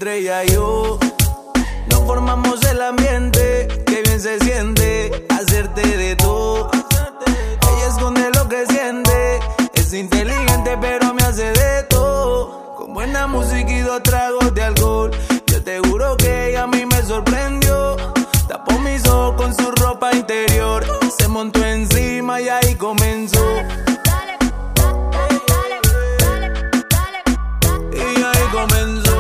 Entre ella y yo nos formamos el ambiente, que bien se siente hacerte de todo. Ella esconde lo que siente, es inteligente pero me hace de todo. Con buena música y 2 tragos de alcohol, yo te juro que ella a mí me sorprendió. Tapó mis ojos con su ropa interior, se montó encima y ahí comenzó. Y ahí comenzó.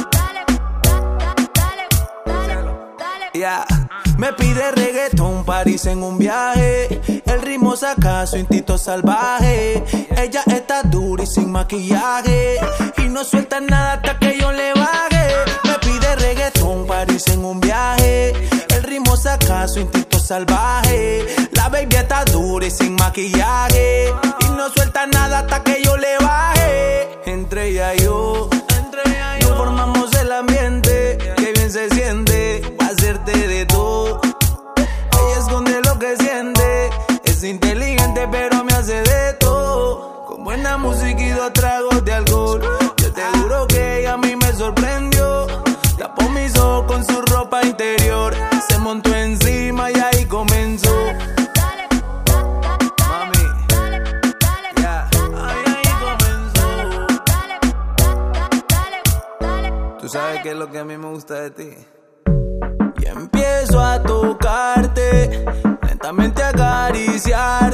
Yeah. Me pide reggaetón, París en un viaje. El ritmo saca su instinto salvaje. Ella está dura y sin maquillaje, y no suelta nada hasta que yo le baje. Me pide reggaetón, París en un viaje. El ritmo saca su instinto salvaje. La baby está dura y sin maquillaje, y no suelta nada hasta que yo le baje. Entre ella y yo nos formamos el ambiente, que bien se siente hacerte de todo. Ella esconde lo que siente, es inteligente pero me hace de todo. Con buena música y 2 tragos de alcohol, yo te juro que ella a mí me sorprendió. Tapó mis ojos con su ropa interior, se montó encima y ahí comenzó. Mami, yeah. Ahí comenzó. Tú sabes qué es lo que a mí me gusta de ti. Y empiezo a tocarte, lentamente a acariciar